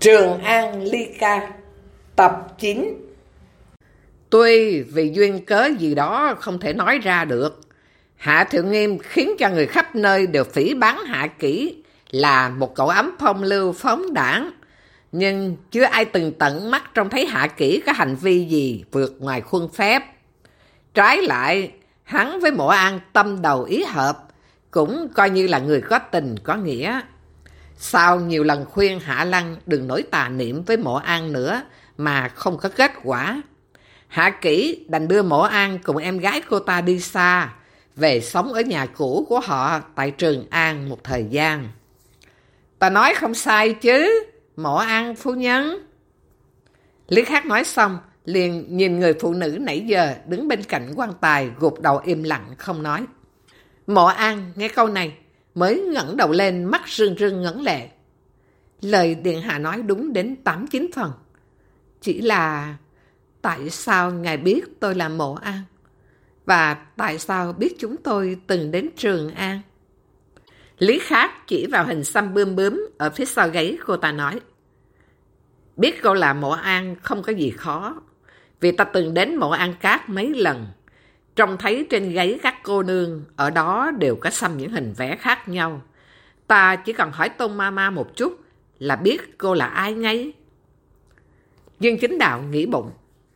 Trường An ly ca, tập 9. Tuy vì duyên cớ gì đó không thể nói ra được, Hạ Thiệu Nghiêm khiến cho người khắp nơi đều phỉ báng Hạ Kỷ là một cậu ấm phong lưu phóng đãng, nhưng chưa ai từng tận mắt trông thấy Hạ Kỷ có hành vi gì vượt ngoài khuôn phép. Trái lại, hắn với Mộ An tâm đầu ý hợp, cũng coi như là người có tình có nghĩa. Sau nhiều lần khuyên Hạ Lăng đừng nổi tà niệm với Mộ An nữa mà không có kết quả, Hạ Kỷ đành đưa Mộ An cùng em gái cô ta đi xa, về sống ở nhà cũ của họ tại Trường An một thời gian. Ta nói không sai chứ, Mộ An phu nhân? Lý Khắc nói xong, liền nhìn người phụ nữ nãy giờ đứng bên cạnh quan tài gục đầu im lặng không nói. Mộ An nghe câu này mới ngẩng đầu lên, mắt rưng rưng ngấn lệ. Lời điện hạ nói đúng đến 8-9 phần. Chỉ là tại sao ngài biết tôi là Mộ An? Và tại sao biết chúng tôi từng đến Trường An? Lý Khắc chỉ vào hình xăm bươm bướm ở phía sau gáy cô ta nói. Biết cô là Mộ An không có gì khó, vì ta từng đến Mộ An Cát mấy lần. Trông thấy trên gáy các cô nương ở đó đều có xăm những hình vẽ khác nhau. Ta chỉ cần hỏi Tôn Mama một chút là biết cô là ai ngay. Dương Chính Đạo nghĩ bụng.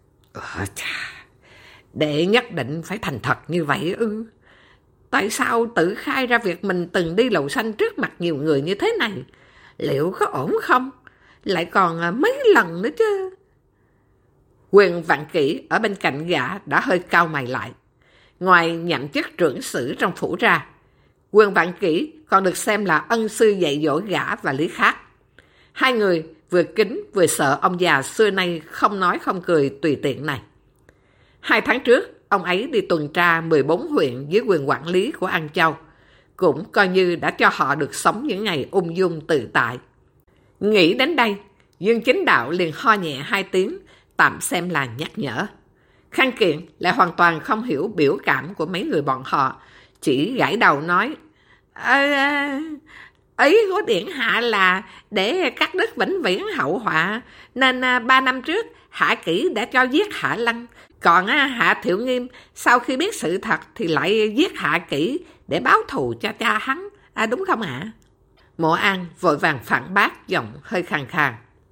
Đệ nhất định phải thành thật như vậy ư? Tại sao tự khai ra việc mình từng đi lầu xanh trước mặt nhiều người như thế này? Liệu có ổn không? Lại còn mấy lần nữa chứ. Quyền Vạn Kỷ ở bên cạnh gã đã hơi cau mày lại. Ngoài nhậm chức trưởng sử trong phủ ra, Quyền Vạn Kỷ còn được xem là ân sư dạy dỗ gã và Lý Khắc. Hai người vừa kính vừa sợ ông già xưa nay không nói không cười tùy tiện này. 2 tháng trước, ông ấy đi tuần tra 14 huyện dưới quyền quản lý của An Châu, cũng coi như đã cho họ được sống những ngày ung dung tự tại. Nghĩ đến đây, Dương Chính Đạo liền ho nhẹ 2 tiếng, tạm xem là nhắc nhở. Khang Kiện lại hoàn toàn không hiểu biểu cảm của mấy người bọn họ, chỉ gãi đầu nói, ý của điện hạ là để cắt đứt vĩnh viễn hậu họa, nên 3 năm trước Hạ Kỷ đã cho giết Hạ Lăng, còn Hạ Thiệu Nghiêm sau khi biết sự thật thì lại giết Hạ Kỷ để báo thù cho cha hắn, đúng không ạ? Mộ An vội vàng phản bác, giọng hơi khàn khàn.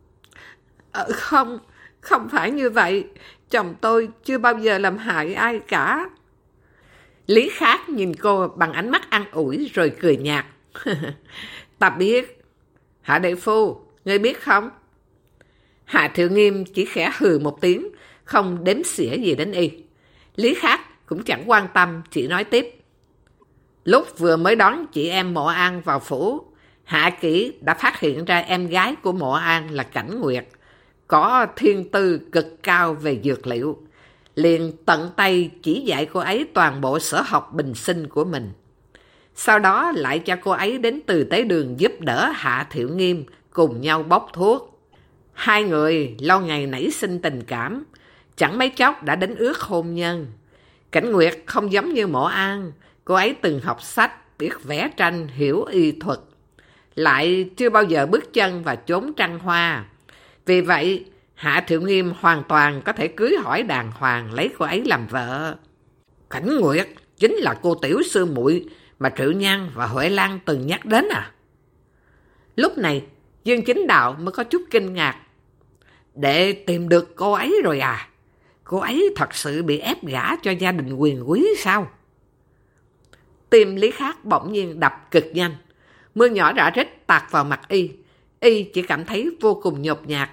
Không phải như vậy, chồng tôi chưa bao giờ làm hại ai cả. Lý Khắc nhìn cô bằng ánh mắt an ủi rồi cười nhạt. Ta biết. Hạ đại phu, ngươi biết không? Hạ Thiệu Nghiêm chỉ khẽ hừ một tiếng, không đếm xỉa gì đến y. Lý Khắc cũng chẳng quan tâm, chỉ nói tiếp. Lúc vừa mới đón chị em Mộ An vào phủ, Hạ Kỷ đã phát hiện ra em gái của Mộ An là Cảnh Nguyệt, có thiên tư cực cao về dược liệu, liền tận tay chỉ dạy cô ấy toàn bộ sở học bình sinh của mình. Sau đó lại cho cô ấy đến Từ Tế Đường giúp đỡ Hạ Thiệu Nghiêm cùng nhau bốc thuốc. Hai người lâu ngày nảy sinh tình cảm, chẳng mấy chốc đã đến ước hôn nhân. Cảnh Nguyệt không giống như Mộ An, cô ấy từng học sách, biết vẽ tranh, hiểu y thuật, lại chưa bao giờ bước chân vào chốn trăng hoa. Vì vậy, Hạ Thiệu Nghiêm hoàn toàn có thể cưới hỏi đàng hoàng lấy cô ấy làm vợ. Cảnh Nguyệt chính là cô tiểu sư muội mà Triệu Nhan và Huệ Lan từng nhắc đến à? Lúc này, Dương Chính Đạo mới có chút kinh ngạc. Để tìm được cô ấy rồi à? Cô ấy thật sự bị ép gả cho gia đình quyền quý sao? Tim Lý Khắc bỗng nhiên đập cực nhanh. Mưa nhỏ rã rít tạt vào mặt y. Y chỉ cảm thấy vô cùng nhột nhạt.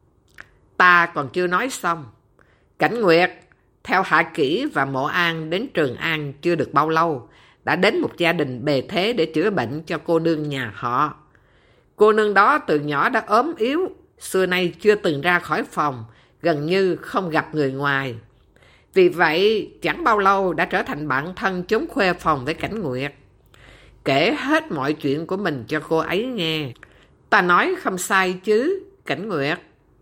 Ta còn chưa nói xong. Cảnh Nguyệt theo Hạ Kỷ và Mộ An đến Trường An chưa được bao lâu, đã đến một gia đình bề thế để chữa bệnh cho cô nương nhà họ. Cô nương đó từ nhỏ đã ốm yếu, xưa nay chưa từng ra khỏi phòng, gần như không gặp người ngoài. Vì vậy, chẳng bao lâu đã trở thành bạn thân chống khoe phòng với Cảnh Nguyệt. Kể hết mọi chuyện của mình cho cô ấy nghe. Ta nói không sai chứ, Cảnh Nguyệt?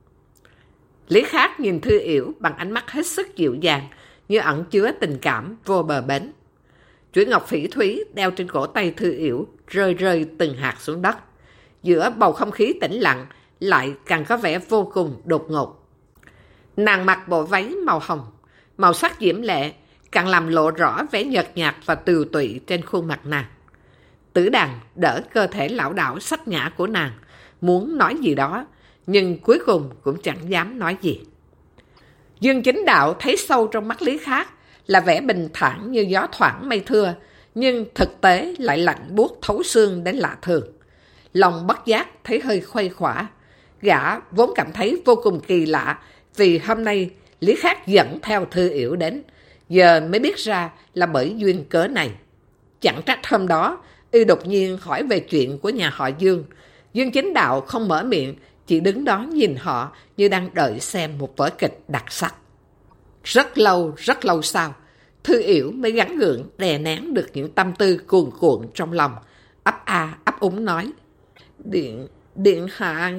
Lý Khắc nhìn Thư Yểu bằng ánh mắt hết sức dịu dàng, như ẩn chứa tình cảm vô bờ bến. Chuỗi ngọc phỉ thúy đeo trên cổ tay Thư Yểu rơi rơi từng hạt xuống đất. Giữa bầu không khí tĩnh lặng, lại càng có vẻ vô cùng đột ngột. Nàng mặc bộ váy màu hồng, màu sắc diễm lệ, càng làm lộ rõ vẻ nhợt nhạt và tiều tụy trên khuôn mặt nàng. Tử Đàn đỡ cơ thể lão đảo xách ngã của nàng, muốn nói gì đó, nhưng cuối cùng cũng chẳng dám nói gì. Dương Chính Đạo thấy sâu trong mắt Lý Khắc là vẻ bình thản như gió thoảng mây thưa, nhưng thực tế lại lạnh buốt thấu xương đến lạ thường. Lòng bất giác thấy hơi khuây khỏa. Gã vốn cảm thấy vô cùng kỳ lạ vì hôm nay Lý Khắc dẫn theo Thư Yểu đến, giờ mới biết ra là bởi duyên cớ này. Chẳng trách hôm đó y đột nhiên hỏi về chuyện của nhà họ Dương. Dương Chính Đạo không mở miệng, chỉ đứng đó nhìn họ như đang đợi xem một vở kịch đặc sắc. Rất lâu sau, Thư Yểu mới gắng gượng đè nén được những tâm tư cuồn cuộn trong lòng, ấp a ấp úng nói: Điện hạ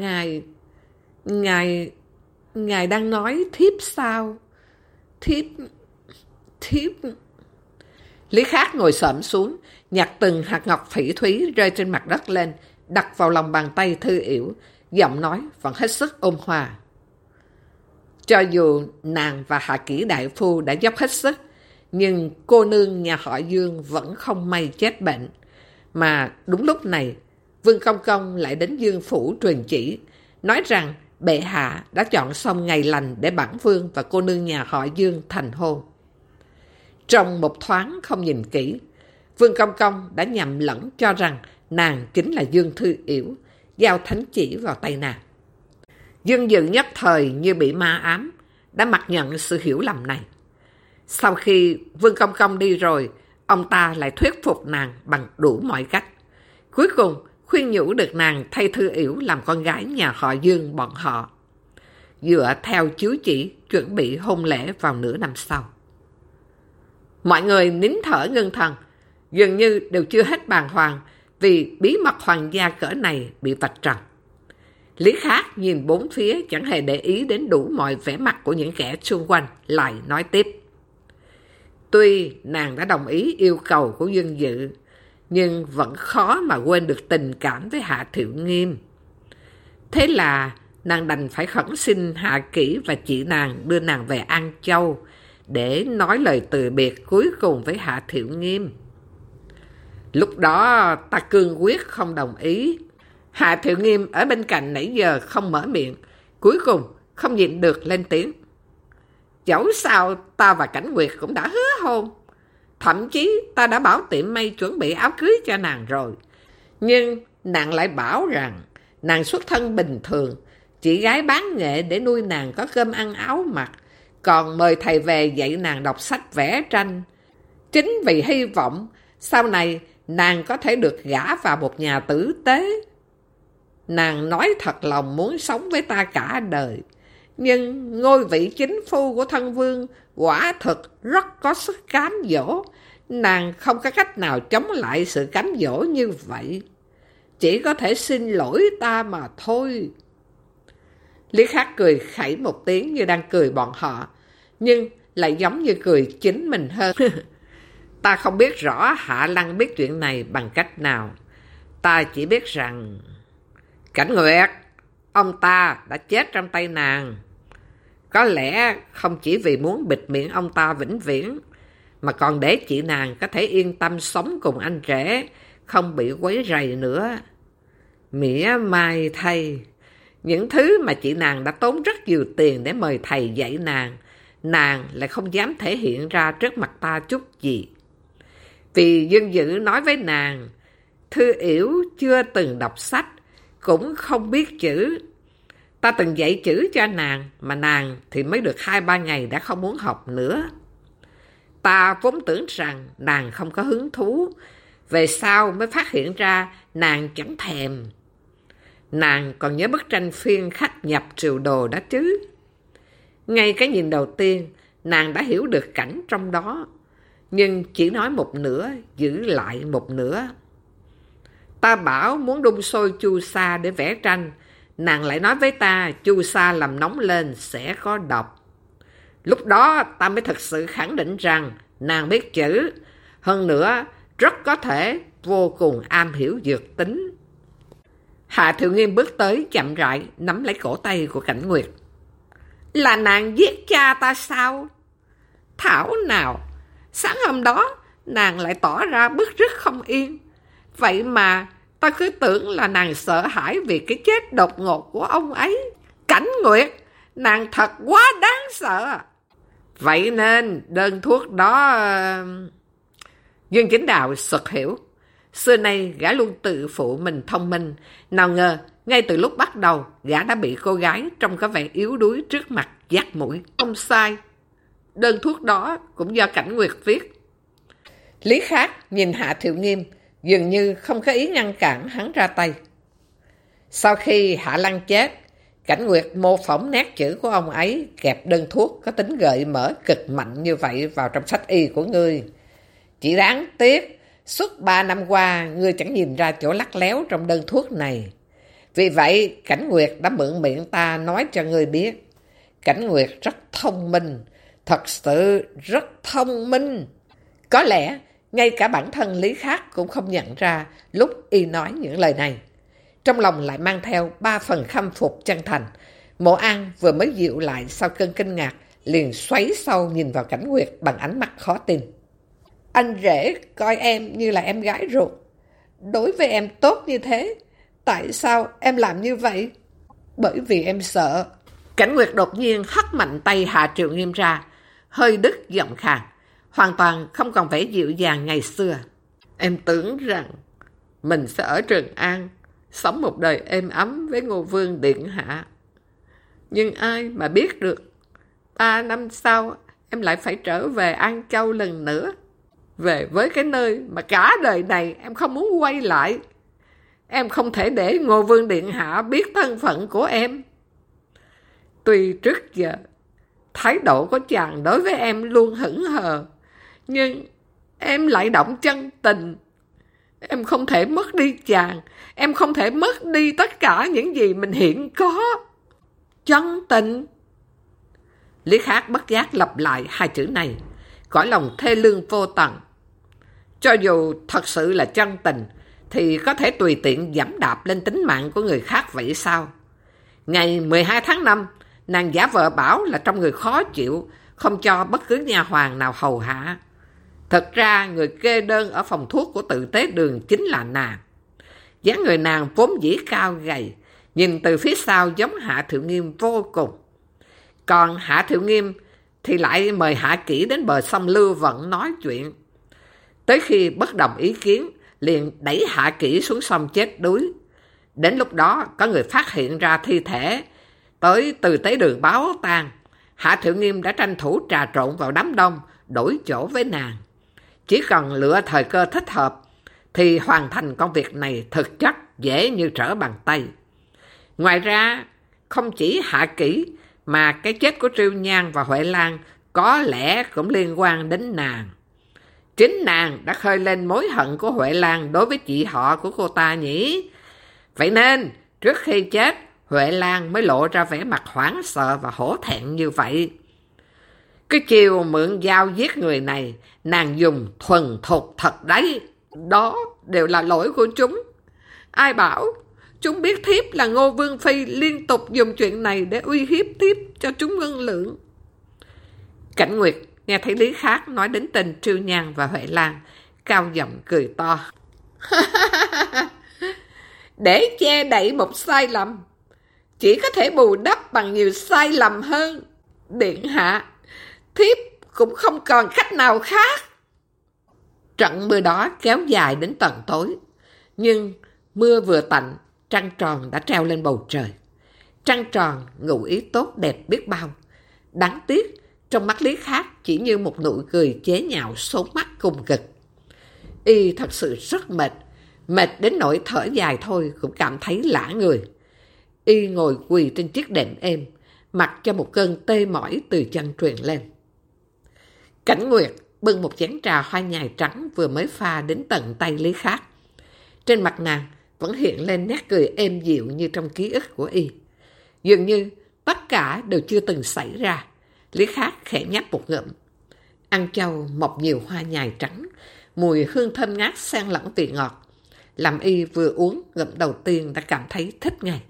ngài đang nói thiếp sao? Thiếp. Lý Khắc ngồi xổm xuống, nhặt từng hạt ngọc phỉ thúy rơi trên mặt đất lên, đặt vào lòng bàn tay Thư Yểu, giọng nói vẫn hết sức ôn hòa. Cho dù nàng và Hạ Kỷ đại phu đã dốc hết sức, nhưng cô nương nhà họ Dương vẫn không may chết bệnh. Mà đúng lúc này, Vương Công Công lại đến Dương phủ truyền chỉ, nói rằng bệ hạ đã chọn xong ngày lành để bản vương và cô nương nhà họ Dương thành hôn. Trong một thoáng không nhìn kỹ, Vương Công Công đã nhầm lẫn cho rằng nàng chính là Dương Thư Yểu, giao thánh chỉ vào tay nàng. Dương Dự nhất thời như bị ma ám, đã mặc nhận sự hiểu lầm này. Sau khi Vương Công Công đi rồi, ông ta lại thuyết phục nàng bằng đủ mọi cách. Cuối cùng khuyên nhủ được nàng thay Thư Yểu làm con gái nhà họ Dương bọn họ, dựa theo chiếu chỉ chuẩn bị hôn lễ vào nửa năm sau. Mọi người nín thở ngưng thần, dường như đều chưa hết bàng hoàng vì bí mật hoàng gia cỡ này bị vạch trần. Lý Khắc nhìn bốn phía chẳng hề để ý đến đủ mọi vẻ mặt của những kẻ xung quanh, lại nói tiếp: Tuy nàng đã đồng ý yêu cầu của Dương Dự, nhưng vẫn khó mà quên được tình cảm với Hạ Thiệu Nghiêm. Thế là nàng đành phải khẩn xin Hạ Kỷ và chị nàng đưa nàng về An Châu để nói lời từ biệt cuối cùng với Hạ Thiệu Nghiêm. Lúc đó ta cương quyết không đồng ý. Hạ Thiệu Nghiêm ở bên cạnh nãy giờ không mở miệng, cuối cùng không nhịn được lên tiếng: Dẫu sao ta và Cảnh Nguyệt cũng đã hứa hôn. Thậm chí ta đã bảo tiệm may chuẩn bị áo cưới cho nàng rồi. Nhưng nàng lại bảo rằng nàng xuất thân bình thường, chị gái bán nghệ để nuôi nàng có cơm ăn áo mặc, còn mời thầy về dạy nàng đọc sách vẽ tranh. Chính vì hy vọng sau này nàng có thể được gả vào một nhà tử tế. Nàng nói thật lòng muốn sống với ta cả đời, nhưng ngôi vị chính phu của thân vương quả thực rất có sức cám dỗ. Nàng không có cách nào chống lại sự cám dỗ như vậy. Chỉ có thể xin lỗi ta mà thôi. Lý Khắc cười khẩy một tiếng như đang cười bọn họ, nhưng lại giống như cười chính mình hơn. Ta không biết rõ Hạ Lăng biết chuyện này bằng cách nào. Ta chỉ biết rằng Cảnh Nguyệt, ông ta đã chết trong tay nàng. Có lẽ không chỉ vì muốn bịt miệng ông ta vĩnh viễn, mà còn để chị nàng có thể yên tâm sống cùng anh rể, không bị quấy rầy nữa. Mỉa mai thay, những thứ mà chị nàng đã tốn rất nhiều tiền để mời thầy dạy nàng lại không dám thể hiện ra trước mặt ta chút gì. Vì Dương Dự nói với nàng, Thư Yểu chưa từng đọc sách, cũng không biết chữ. Ta từng dạy chữ cho nàng, mà nàng thì mới được 2-3 ngày đã không muốn học nữa. Ta vốn tưởng rằng nàng không có hứng thú, về sau mới phát hiện ra nàng chẳng thèm. Nàng còn nhớ bức tranh phiên khách nhập triều đồ đó chứ. Ngay cái nhìn đầu tiên, nàng đã hiểu được cảnh trong đó, nhưng chỉ nói một nửa, giữ lại một nửa. Ta bảo muốn đun sôi chu sa để vẽ tranh, nàng lại nói với ta chu sa làm nóng lên sẽ có độc. Lúc đó ta mới thật sự khẳng định rằng nàng biết chữ, hơn nữa rất có thể vô cùng am hiểu dược tính. Hạ Thiệu Nghiêm bước tới chậm rãi nắm lấy cổ tay của Cảnh Nguyệt. Là nàng giết cha ta sao? Thảo nào, sáng hôm đó nàng lại tỏ ra bứt rứt không yên. Vậy mà ta cứ tưởng là nàng sợ hãi vì cái chết đột ngột của ông ấy. Cảnh Nguyệt, nàng thật quá đáng sợ. Vậy nên đơn thuốc đó... Dương Chính Đạo sực hiểu. Xưa nay gã luôn tự phụ mình thông minh. Nào ngờ, ngay từ lúc bắt đầu, gã đã bị cô gái trông có vẻ yếu đuối trước mặt dắt mũi. Không sai, đơn thuốc đó cũng do Cảnh Nguyệt viết. Lý Khắc nhìn Hạ Thiệu Nghiêm, dường như không có ý ngăn cản hắn ra tay. Sau khi Hạ Lăng chết, Cảnh Nguyệt mô phỏng nét chữ của ông ấy, kẹp đơn thuốc có tính gợi mở cực mạnh như vậy vào trong sách y của ngươi. Chỉ đáng tiếc, suốt 3 năm qua, ngươi chẳng nhìn ra chỗ lắt léo trong đơn thuốc này. Vì vậy, Cảnh Nguyệt đã mượn miệng ta nói cho ngươi biết. Cảnh Nguyệt rất thông minh, thật sự rất thông minh. Có lẽ, ngay cả bản thân Lý Khắc cũng không nhận ra lúc y nói những lời này. Trong lòng lại mang theo 3 phần khâm phục chân thành. Mộ An vừa mới dịu lại sau cơn kinh ngạc, liền xoáy sâu nhìn vào Cảnh Nguyệt bằng ánh mắt khó tin. Anh rể coi em như là em gái ruột. Đối với em tốt như thế, tại sao em làm như vậy? Bởi vì em sợ. Cảnh Nguyệt đột nhiên hất mạnh tay Hạ Triệu Nghiêm ra, hơi đứt giọng khàn, hoàn toàn không còn vẻ dịu dàng ngày xưa. Em tưởng rằng mình sẽ ở Trường An, sống một đời êm ấm với Ngô Vương Điện Hạ. Nhưng ai mà biết được, 3 năm sau em lại phải trở về An Châu lần nữa. Về với cái nơi mà cả đời này em không muốn quay lại. Em không thể để Ngô Vương Điện Hạ biết thân phận của em. Tuy trước giờ, thái độ của chàng đối với em luôn hững hờ, nhưng em lại động chân tình. Em không thể mất đi chàng, em không thể mất đi tất cả những gì mình hiện có. Chân tình. Lý Khắc bất giác lặp lại 2 chữ này, cõi lòng thê lương vô tận. Cho dù thật sự là chân tình, thì có thể tùy tiện giẫm đạp lên tính mạng của người khác vậy sao? Ngày 12 tháng 5, nàng giả vờ bảo là trong người khó chịu, không cho bất cứ nha hoàn nào hầu hạ. Thật ra người kê đơn ở phòng thuốc của Tự Tế Đường chính là nàng. Dáng người nàng vốn dĩ cao gầy, nhìn từ phía sau giống Hạ Thiệu Nghiêm vô cùng. Còn Hạ Thiệu Nghiêm thì lại mời Hạ Kỷ đến bờ sông Lưu Vận nói chuyện. Tới khi bất đồng ý kiến, liền đẩy Hạ Kỷ xuống sông chết đuối. Đến lúc đó có người phát hiện ra thi thể, tới Từ Tế Đường báo tang. Hạ Thiệu Nghiêm đã tranh thủ trà trộn vào đám đông, đổi chỗ với nàng. Chỉ cần lựa thời cơ thích hợp, thì hoàn thành công việc này thực chất dễ như trở bàn tay. Ngoài ra, không chỉ Hạ Kỷ, mà cái chết của Triêu Nhan và Huệ Lan có lẽ cũng liên quan đến nàng. Chính nàng đã khơi lên mối hận của Huệ Lan đối với chị họ của cô ta nhỉ? Vậy nên, trước khi chết, Huệ Lan mới lộ ra vẻ mặt hoảng sợ và hổ thẹn như vậy. Cái chiều mượn dao giết người này, nàng dùng thuần thục thật đấy. Đó đều là lỗi của chúng. Ai bảo chúng biết thiếp là Ngô Vương Phi liên tục dùng chuyện này để uy hiếp thiếp cho chúng ngân lượng. Cảnh Nguyệt nghe thấy Lý Khắc nói đến tên Triêu Nhan và Huệ Lan, cao giọng cười to. Để che đậy một sai lầm, chỉ có thể bù đắp bằng nhiều sai lầm hơn. Điện hạ, thiếp cũng không còn cách nào khác. Trận mưa đó kéo dài đến tận tối, nhưng mưa vừa tạnh, trăng tròn đã treo lên bầu trời. Trăng tròn ngụ ý tốt đẹp biết bao. Đáng tiếc, trong mắt Lý Khắc chỉ như một nụ cười chế nhạo số mắt cùng cực. Y thật sự rất mệt, mệt đến nỗi thở dài thôi cũng cảm thấy lả người. Y ngồi quỳ trên chiếc đệm êm, mặc cho một cơn tê mỏi từ chân truyền lên. Cảnh Nguyệt bưng một chén trà hoa nhài trắng vừa mới pha đến tận tay Lý Khắc. Trên mặt nàng vẫn hiện lên nét cười êm dịu như trong ký ức của Y. Dường như tất cả đều chưa từng xảy ra. Lý Khắc khẽ nhấp một ngụm. Ăn châu mọc nhiều hoa nhài trắng, mùi hương thơm ngát xen lẫn vị ngọt, làm y vừa uống ngụm đầu tiên đã cảm thấy thích ngay.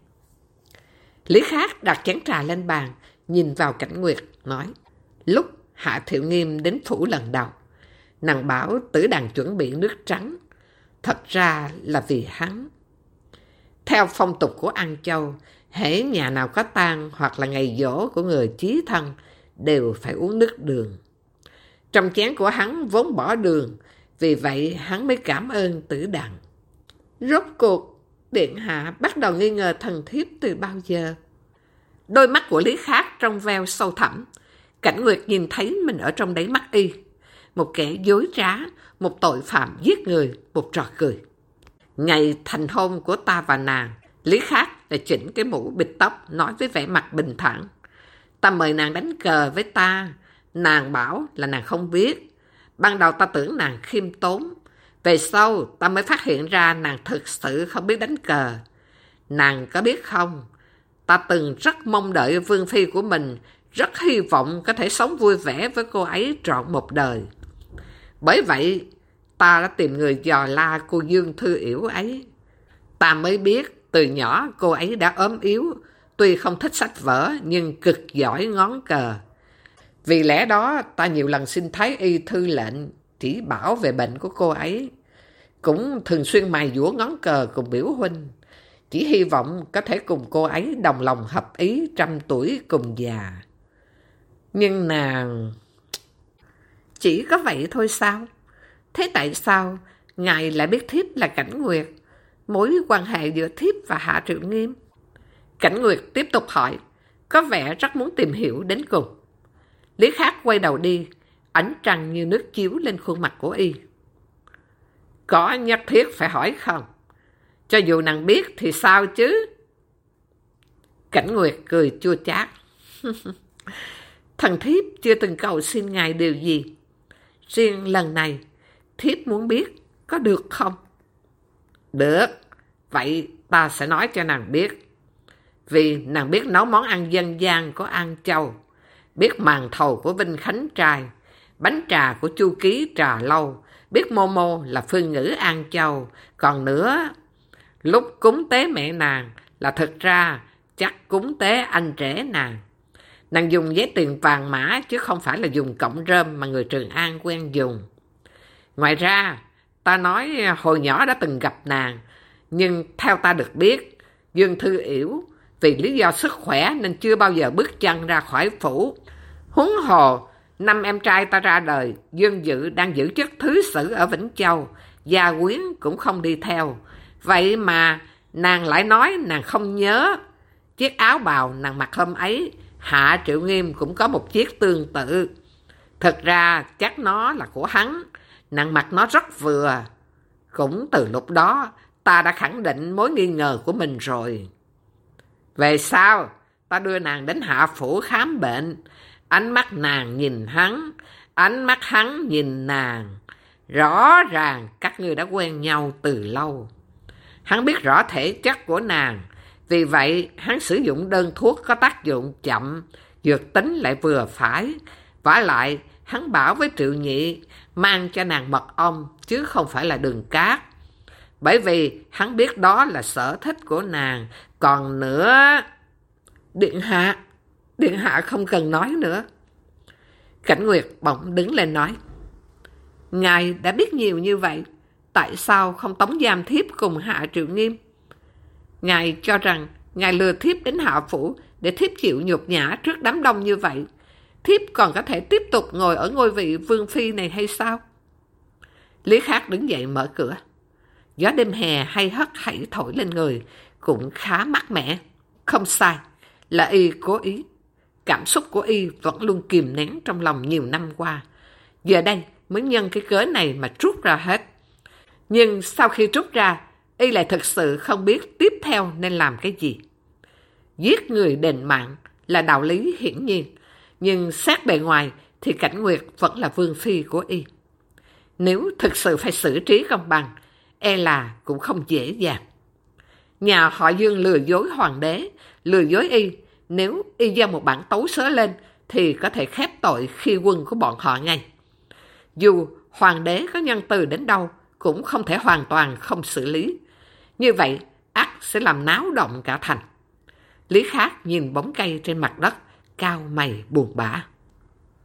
Lý Khắc đặt chén trà lên bàn, nhìn vào Cảnh Nguyệt, nói: lúc Hạ Thiệu Nghiêm đến phủ lần đầu, nàng bảo Tử Đàn chuẩn bị nước trắng, thật ra là vì hắn. Theo phong tục của An Châu, hễ nhà nào có tang hoặc là ngày giỗ của người chí thân đều phải uống nước đường. Trong chén của hắn vốn bỏ đường, vì vậy hắn mới cảm ơn Tử Đàn. Rốt cuộc, điện hạ bắt đầu nghi ngờ thần thiếp từ bao giờ? Đôi mắt của Lý Khắc trong veo sâu thẳm. Cảnh Nguyệt nhìn thấy mình ở trong đáy mắt y. Một kẻ dối trá, một tội phạm giết người, một trò cười. Ngày thành hôn của ta và nàng, Lý Khắc lại chỉnh cái mũ bịt tóc, nói với vẻ mặt bình thản: ta mời nàng đánh cờ với ta. Nàng bảo là nàng không biết. Ban đầu ta tưởng nàng khiêm tốn. Về sau ta mới phát hiện ra nàng thực sự không biết đánh cờ. Nàng có biết không, ta từng rất mong đợi vương phi của mình, rất hy vọng có thể sống vui vẻ với cô ấy trọn một đời. Bởi vậy, ta đã tìm người dò la cô Dương Thư Yểu ấy. Ta mới biết từ nhỏ cô ấy đã ốm yếu, tuy không thích sách vở nhưng cực giỏi ngón cờ. Vì lẽ đó ta nhiều lần xin Thái y thư lệnh chỉ bảo về bệnh của cô ấy. Cũng thường xuyên mài dũa ngón cờ cùng biểu huynh, chỉ hy vọng có thể cùng cô ấy đồng lòng hợp ý 100 tuổi cùng già. Nhưng nàng... Chỉ có vậy thôi sao? Thế tại sao ngài lại biết thiếp là Cảnh Nguyệt? Mối quan hệ giữa thiếp và Hạ Triệu Nghiêm? Cảnh Nguyệt tiếp tục hỏi, có vẻ rất muốn tìm hiểu đến cùng. Lý Khắc quay đầu đi, ánh trăng như nước chiếu lên khuôn mặt của y. Có nhất thiết phải hỏi không? Cho dù nàng biết thì sao chứ? Cảnh Nguyệt cười chua chát. Thần thiếp chưa từng cầu xin ngài điều gì. Riêng lần này, thiếp muốn biết có được không? Được, vậy ta sẽ nói cho nàng biết. Vì nàng biết nấu món ăn dân gian của An Châu, biết màn thầu của Vinh Khánh Trai, bánh trà của Chu Ký Trà Lâu, biết mô mô là phương ngữ An Châu. Còn nữa, lúc cúng tế mẹ nàng là thực ra chắc cúng tế anh rể nàng. Nàng dùng giấy tiền vàng mã chứ không phải là dùng cọng rơm mà người Trường An quen dùng. Ngoài ra, ta nói hồi nhỏ đã từng gặp nàng, nhưng theo ta được biết, Dương Thư Yểu vì lý do sức khỏe nên chưa bao giờ bước chân ra khỏi phủ. Huống hồ, năm em trai ta ra đời, Dương Dự đang giữ chức thứ sử ở Vĩnh Châu, Gia Quyến cũng không đi theo. Vậy mà nàng lại nói nàng không nhớ. Chiếc áo bào nàng mặc hôm ấy, Hạ Triệu Nghiêm cũng có một chiếc tương tự. Thực ra chắc nó là của hắn, nàng mặc nó rất vừa. Cũng từ lúc đó, ta đã khẳng định mối nghi ngờ của mình rồi. Về sau, ta đưa nàng đến Hạ Phủ khám bệnh. Ánh mắt nàng nhìn hắn, ánh mắt hắn nhìn nàng. Rõ ràng các ngươi đã quen nhau từ lâu. Hắn biết rõ thể chất của nàng, vì vậy hắn sử dụng đơn thuốc có tác dụng chậm, dược tính lại vừa phải. Vả lại, hắn bảo với Triệu Nhị mang cho nàng mật ong chứ không phải là đường cát. Bởi vì hắn biết đó là sở thích của nàng. Còn nữa... Điện hạ không cần nói nữa. Cảnh Nguyệt bỗng đứng lên nói, ngài đã biết nhiều như vậy, tại sao không tống giam thiếp cùng Hạ Triệu Nghiêm? Ngài cho rằng ngài lừa thiếp đến Hạ Phủ để thiếp chịu nhục nhã trước đám đông như vậy, thiếp còn có thể tiếp tục ngồi ở ngôi vị vương phi này hay sao? Lý Khắc đứng dậy mở cửa. Gió đêm hè hay hất hẫy thổi lên người, cũng khá mát mẻ. Không sai, là y cố ý. Cảm xúc của y vẫn luôn kìm nén trong lòng nhiều năm qua. Giờ đây mới nhân cái cớ này mà trút ra hết. Nhưng sau khi trút ra, y lại thực sự không biết tiếp theo nên làm cái gì. Giết người đền mạng là đạo lý hiển nhiên, nhưng xét bề ngoài thì Cảnh Nguyệt vẫn là vương phi của y. Nếu thực sự phải xử trí công bằng, e là cũng không dễ dàng. Nhà họ Dương lừa dối hoàng đế, lừa dối y. Nếu y gieo một bản tấu sớ lên thì có thể khép tội khi quân của bọn họ ngay. Dù hoàng đế có nhân từ đến đâu cũng không thể hoàn toàn không xử lý. Như vậy, ắt sẽ làm náo động cả thành. Lý Khắc nhìn bóng cây trên mặt đất, cau mày buồn bã.